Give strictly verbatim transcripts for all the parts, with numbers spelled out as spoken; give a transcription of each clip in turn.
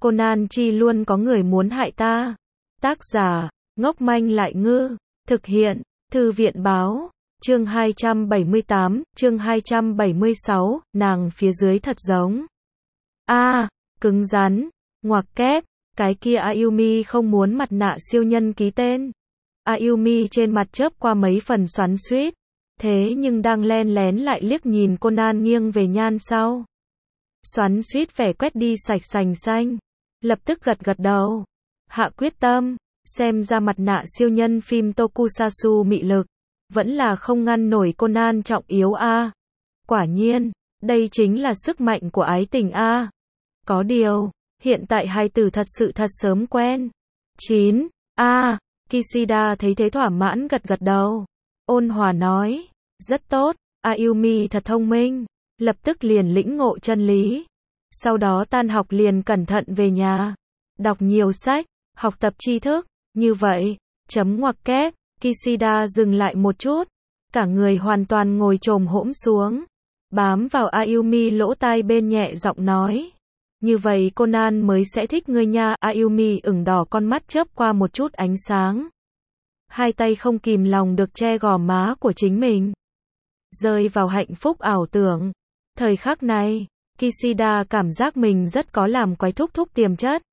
Conan chi luôn có người muốn hại ta. Tác giả, ngốc manh lại ngư. Thực hiện, Thư viện báo. Chương hai trăm bảy mươi tám, chương hai trăm bảy mươi sáu, nàng phía dưới thật giống. A, à, cứng rắn, ngoặc kép, cái kia Ayumi không muốn mặt nạ siêu nhân ký tên. Ayumi trên mặt chớp qua mấy phần xoắn xuýt, thế nhưng đang len lén lại liếc nhìn Conan nghiêng về nhan sau. Xoắn xuýt vẻ quét đi sạch sành xanh, lập tức gật gật đầu. Hạ quyết tâm, xem ra mặt nạ siêu nhân phim Tokusatsu mị lực, vẫn là không ngăn nổi Conan trọng yếu a. Quả nhiên, đây chính là sức mạnh của ái tình a. Có điều, hiện tại hai từ thật sự thật sớm quen. chín. A, Kishida thấy thế thỏa mãn gật gật đầu. Ôn hòa nói, rất tốt, Ayumi thật thông minh, lập tức liền lĩnh ngộ chân lý. Sau đó tan học liền cẩn thận về nhà, đọc nhiều sách, học tập tri thức, như vậy, chấm ngoặc kép, Kishida dừng lại một chút, cả người hoàn toàn ngồi chồm hỗn xuống, bám vào Ayumi lỗ tai bên nhẹ giọng nói. Như vậy Conan mới sẽ thích ngươi nha. Ayumi ửng đỏ con mắt chớp qua một chút ánh sáng. Hai tay không kìm lòng được che gò má của chính mình. Rơi vào hạnh phúc ảo tưởng. Thời khắc này, Kishida cảm giác mình rất có làm quái thúc thúc tiềm chất.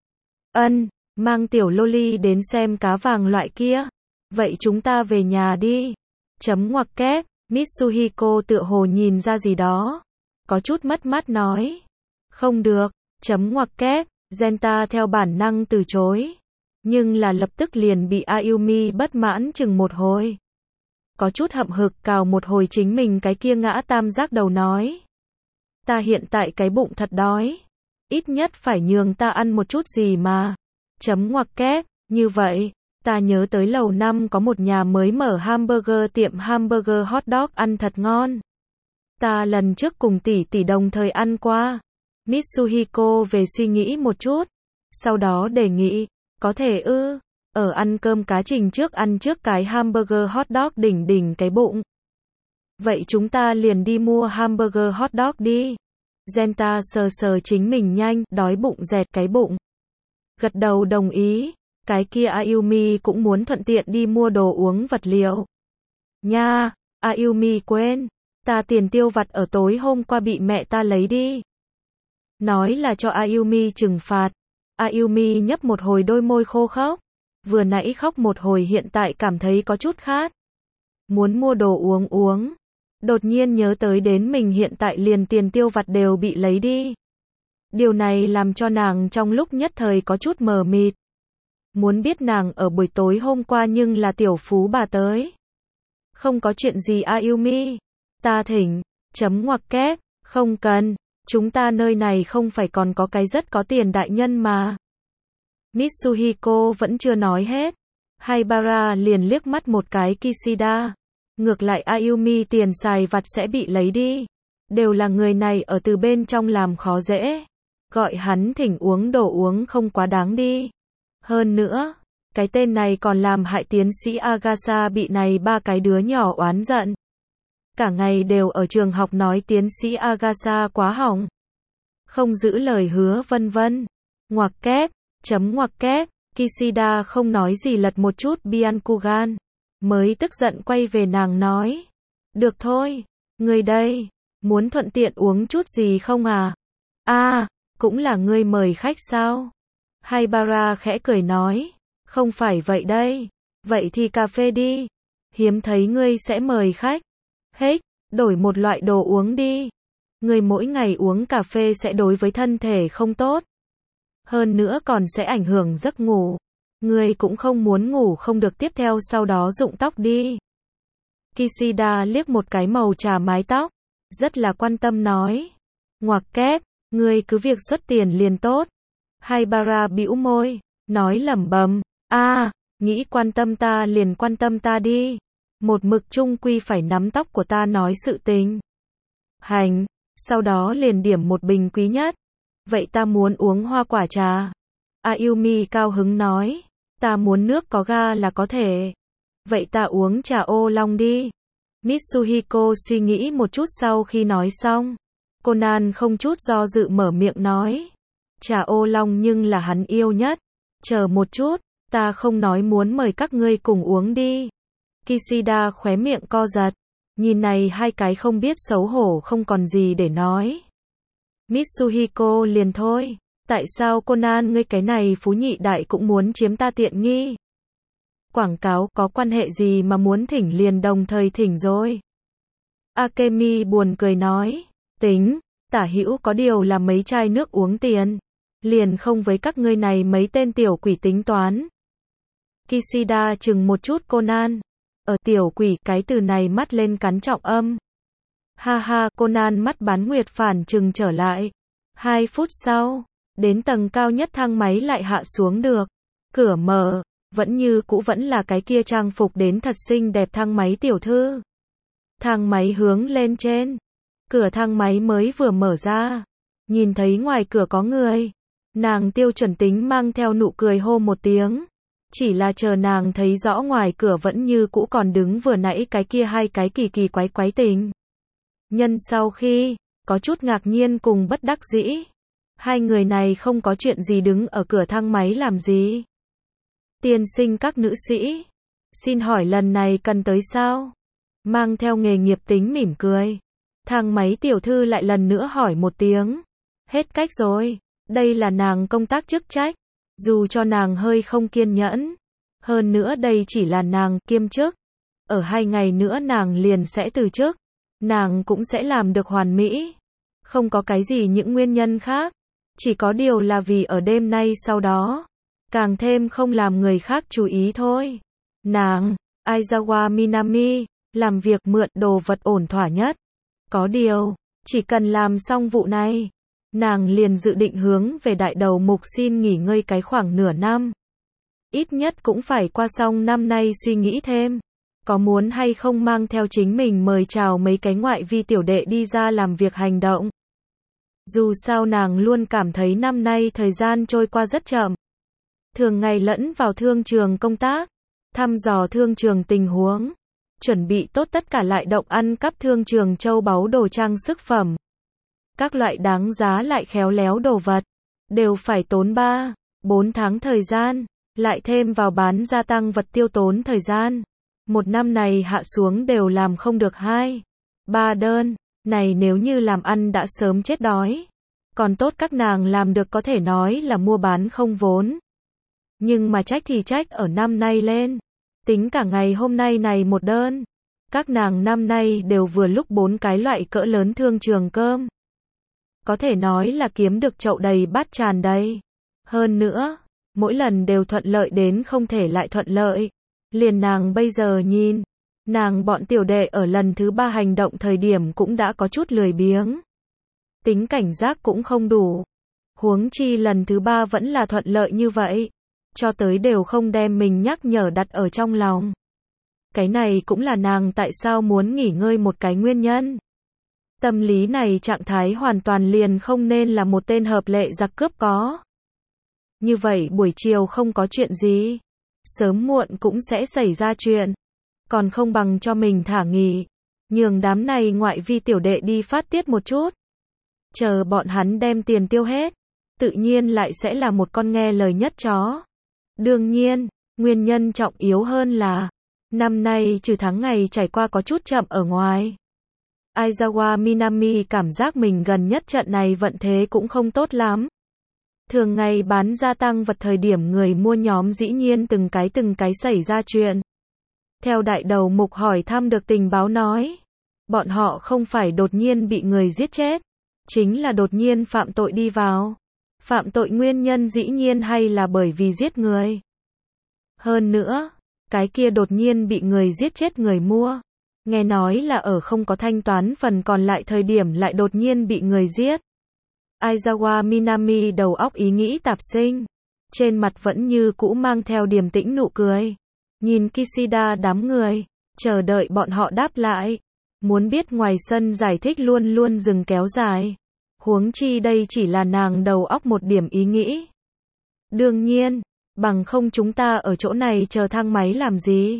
Ân, mang tiểu loli đến xem cá vàng loại kia. Vậy chúng ta về nhà đi. Chấm ngoặc kép, Mitsuhiko tựa hồ nhìn ra gì đó. Có chút mất mát nói. Không được, chấm ngoặc kép, Genta theo bản năng từ chối. Nhưng là lập tức liền bị Ayumi bất mãn chừng một hồi. Có chút hậm hực cào một hồi chính mình cái kia ngã tam giác đầu nói. Ta hiện tại cái bụng thật đói. Ít nhất phải nhường ta ăn một chút gì mà. Chấm ngoặc kép, như vậy, ta nhớ tới lầu năm có một nhà mới mở hamburger tiệm hamburger hot dog ăn thật ngon. Ta lần trước cùng tỷ tỷ đồng thời ăn qua. Mitsuhiko về suy nghĩ một chút, sau đó đề nghị, có thể ư, ở ăn cơm cá trình trước ăn trước cái hamburger hot dog đỉnh đỉnh cái bụng. Vậy chúng ta liền đi mua hamburger hot dog đi. Genta sờ sờ chính mình nhanh, đói bụng dẹt cái bụng. Gật đầu đồng ý, cái kia Ayumi cũng muốn thuận tiện đi mua đồ uống vật liệu. Nha, Ayumi quên, ta tiền tiêu vặt ở tối hôm qua bị mẹ ta lấy đi. Nói là cho Ayumi trừng phạt. Ayumi nhấp một hồi đôi môi khô khốc. Vừa nãy khóc một hồi hiện tại cảm thấy có chút khát. Muốn mua đồ uống uống. Đột nhiên nhớ tới đến mình hiện tại liền tiền tiêu vặt đều bị lấy đi. Điều này làm cho nàng trong lúc nhất thời có chút mờ mịt. Muốn biết nàng ở buổi tối hôm qua nhưng là tiểu phú bà tới. Không có chuyện gì Ayumi. Ta thỉnh, chấm ngoặc kép, không cần. Chúng ta nơi này không phải còn có cái rất có tiền đại nhân mà. Mitsuhiko vẫn chưa nói hết. Haibara liền liếc mắt một cái Kishida. Ngược lại Ayumi tiền xài vặt sẽ bị lấy đi. Đều là người này ở từ bên trong làm khó dễ. Gọi hắn thỉnh uống đồ uống không quá đáng đi. Hơn nữa, cái tên này còn làm hại tiến sĩ Agasa bị này ba cái đứa nhỏ oán giận. Cả ngày đều ở trường học nói tiến sĩ Agasa quá hỏng. Không giữ lời hứa vân vân. Ngoặc kép, chấm ngoặc kép, Kishida không nói gì lật một chút Byakugan. Mới tức giận quay về nàng nói. Được thôi, ngươi đây, muốn thuận tiện uống chút gì không à? A, à, cũng là ngươi mời khách sao? Haibara khẽ cười nói. Không phải vậy đây, vậy thì cà phê đi. Hiếm thấy ngươi sẽ mời khách. Hết, đổi một loại đồ uống đi. Người mỗi ngày uống cà phê sẽ đối với thân thể không tốt. Hơn nữa còn sẽ ảnh hưởng giấc ngủ. Người cũng không muốn ngủ không được tiếp theo sau đó rụng tóc đi. Kishida liếc một cái màu trà mái tóc. Rất là quan tâm nói. Ngoặc kép, người cứ việc xuất tiền liền tốt. Haibara bĩu môi, nói lẩm bẩm. A, à, nghĩ quan tâm ta liền quan tâm ta đi. Một mực chung quy phải nắm tóc của ta nói sự tình. Hành, sau đó liền điểm một bình quý nhất. Vậy ta muốn uống hoa quả trà. Ayumi cao hứng nói. Ta muốn nước có ga là có thể. Vậy ta uống trà ô long đi. Mitsuhiko suy nghĩ một chút sau khi nói xong. Conan không chút do dự mở miệng nói. Trà ô long nhưng là hắn yêu nhất. Chờ một chút, ta không nói muốn mời các ngươi cùng uống đi. Kishida khóe miệng co giật. Nhìn này hai cái không biết xấu hổ không còn gì để nói. Mitsuhiko liền thôi. Tại sao Conan ngươi cái này phú nhị đại cũng muốn chiếm ta tiện nghi? Quảng cáo có quan hệ gì mà muốn thỉnh liền đồng thời thỉnh rồi. Akemi buồn cười nói. Tính, tả hữu có điều là mấy chai nước uống tiền. Liền không với các ngươi này mấy tên tiểu quỷ tính toán. Kishida chừng một chút Conan. Ở tiểu quỷ cái từ này mắt lên cắn trọng âm. Ha ha, Conan mắt bán nguyệt phản chừng trở lại. Hai phút sau, đến tầng cao nhất thang máy lại hạ xuống được. Cửa mở, vẫn như cũ vẫn là cái kia trang phục đến thật xinh đẹp thang máy tiểu thư. Thang máy hướng lên trên. Cửa thang máy mới vừa mở ra. Nhìn thấy ngoài cửa có người. Nàng tiêu chuẩn tính mang theo nụ cười hô một tiếng. Chỉ là chờ nàng thấy rõ ngoài cửa vẫn như cũ còn đứng vừa nãy cái kia hai cái kỳ kỳ quái quái tình. Nhân sau khi, có chút ngạc nhiên cùng bất đắc dĩ. Hai người này không có chuyện gì đứng ở cửa thang máy làm gì. Tiên sinh các nữ sĩ. Xin hỏi lần này cần tới sao? Mang theo nghề nghiệp tính mỉm cười. Thang máy tiểu thư lại lần nữa hỏi một tiếng. Hết cách rồi. Đây là nàng công tác chức trách. Dù cho nàng hơi không kiên nhẫn. Hơn nữa đây chỉ là nàng kiêm chức. Ở hai ngày nữa nàng liền sẽ từ chức. Nàng cũng sẽ làm được hoàn mỹ. Không có cái gì những nguyên nhân khác. Chỉ có điều là vì ở đêm nay sau đó. Càng thêm không làm người khác chú ý thôi. Nàng, Aizawa Minami, làm việc mượn đồ vật ổn thỏa nhất. Có điều, chỉ cần làm xong vụ này. Nàng liền dự định hướng về đại đầu mục xin nghỉ ngơi cái khoảng nửa năm. Ít nhất cũng phải qua xong năm nay suy nghĩ thêm. Có muốn hay không mang theo chính mình mời chào mấy cái ngoại vi tiểu đệ đi ra làm việc hành động. Dù sao nàng luôn cảm thấy năm nay thời gian trôi qua rất chậm. Thường ngày lẫn vào thương trường công tác. Thăm dò thương trường tình huống. Chuẩn bị tốt tất cả lại động ăn cắp thương trường châu báu đồ trang sức phẩm. Các loại đáng giá lại khéo léo đồ vật. Đều phải tốn ba, bốn tháng thời gian. Lại thêm vào bán gia tăng vật tiêu tốn thời gian. Một năm này hạ xuống đều làm không được hai, ba đơn. Này nếu như làm ăn đã sớm chết đói. Còn tốt các nàng làm được có thể nói là mua bán không vốn. Nhưng mà trách thì trách ở năm nay lên. Tính cả ngày hôm nay này một đơn. Các nàng năm nay đều vừa lúc bốn cái loại cỡ lớn thương trường cơm. Có thể nói là kiếm được chậu đầy bát tràn đầy. Hơn nữa, mỗi lần đều thuận lợi đến không thể lại thuận lợi. Liền nàng bây giờ nhìn, nàng bọn tiểu đệ ở lần thứ ba hành động thời điểm cũng đã có chút lười biếng. Tính cảnh giác cũng không đủ. Huống chi lần thứ ba vẫn là thuận lợi như vậy. Cho tới đều không đem mình nhắc nhở đặt ở trong lòng. Cái này cũng là nàng tại sao muốn nghỉ ngơi một cái nguyên nhân. Tâm lý này trạng thái hoàn toàn liền không nên là một tên hợp lệ giặc cướp có. Như vậy buổi chiều không có chuyện gì. Sớm muộn cũng sẽ xảy ra chuyện. Còn không bằng cho mình thả nghỉ. Nhường đám này ngoại vi tiểu đệ đi phát tiết một chút. Chờ bọn hắn đem tiền tiêu hết. Tự nhiên lại sẽ là một con nghe lời nhất chó. Đương nhiên, nguyên nhân trọng yếu hơn là. Năm nay trừ tháng ngày trải qua có chút chậm ở ngoài. Aizawa Minami cảm giác mình gần nhất trận này vận thế cũng không tốt lắm. Thường ngày bán gia tăng vật thời điểm người mua nhóm dĩ nhiên từng cái từng cái xảy ra chuyện. Theo đại đầu mục hỏi thăm được tình báo nói. Bọn họ không phải đột nhiên bị người giết chết. Chính là đột nhiên phạm tội đi vào. Phạm tội nguyên nhân dĩ nhiên hay là bởi vì giết người. Hơn nữa, cái kia đột nhiên bị người giết chết người mua. Nghe nói là ở không có thanh toán phần còn lại thời điểm lại đột nhiên bị người giết. Aizawa Minami đầu óc ý nghĩ tạp sinh. Trên mặt vẫn như cũ mang theo điềm tĩnh nụ cười. Nhìn Kishida đám người. Chờ đợi bọn họ đáp lại. Muốn biết ngoài sân giải thích luôn luôn dừng kéo dài. Huống chi đây chỉ là nàng đầu óc một điểm ý nghĩ. Đương nhiên, bằng không chúng ta ở chỗ này chờ thang máy làm gì?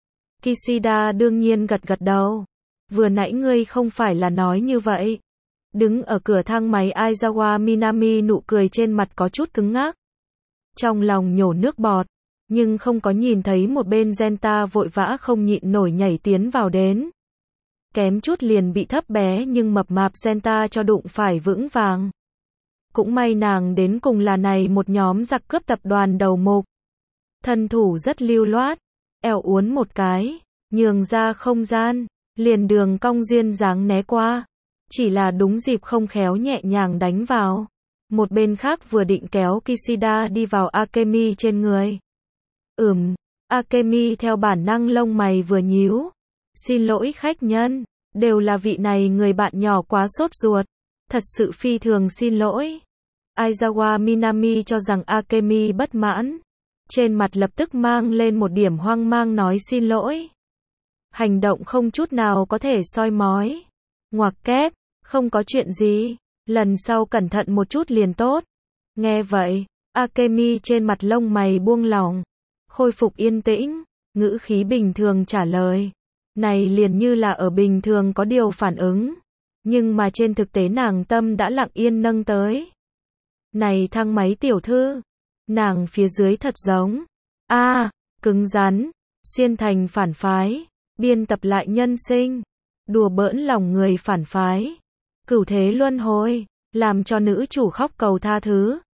Kishida đương nhiên gật gật đầu. Vừa nãy ngươi không phải là nói như vậy. Đứng ở cửa thang máy Aizawa Minami nụ cười trên mặt có chút cứng ngắc. Trong lòng nhổ nước bọt, nhưng không có nhìn thấy một bên Genta vội vã không nhịn nổi nhảy tiến vào đến. Kém chút liền bị thấp bé nhưng mập mạp Genta cho đụng phải vững vàng. Cũng may nàng đến cùng là này một nhóm giặc cướp tập đoàn đầu mục. Thân thủ rất lưu loát, eo uốn một cái, nhường ra không gian, liền đường cong duyên dáng né qua. Chỉ là đúng dịp không khéo nhẹ nhàng đánh vào. Một bên khác vừa định kéo Kishida đi vào Akemi trên người. Ừm, Akemi theo bản năng lông mày vừa nhíu. Xin lỗi khách nhân, đều là vị này người bạn nhỏ quá sốt ruột. Thật sự phi thường xin lỗi. Aizawa Minami cho rằng Akemi bất mãn. Trên mặt lập tức mang lên một điểm hoang mang nói xin lỗi. Hành động không chút nào có thể soi mói. Ngoặc kép, không có chuyện gì. Lần sau cẩn thận một chút liền tốt. Nghe vậy, Akemi trên mặt lông mày buông lỏng. Khôi phục yên tĩnh, ngữ khí bình thường trả lời. Này liền như là ở bình thường có điều phản ứng. Nhưng mà trên thực tế nàng tâm đã lặng yên nâng tới. Này thang máy tiểu thư. Nàng phía dưới thật giống. a à, cứng rắn. Xuyên thành phản phái. Biên tập lại nhân sinh. Đùa bỡn lòng người phản phái. Cửu thế luân hồi. Làm cho nữ chủ khóc cầu tha thứ.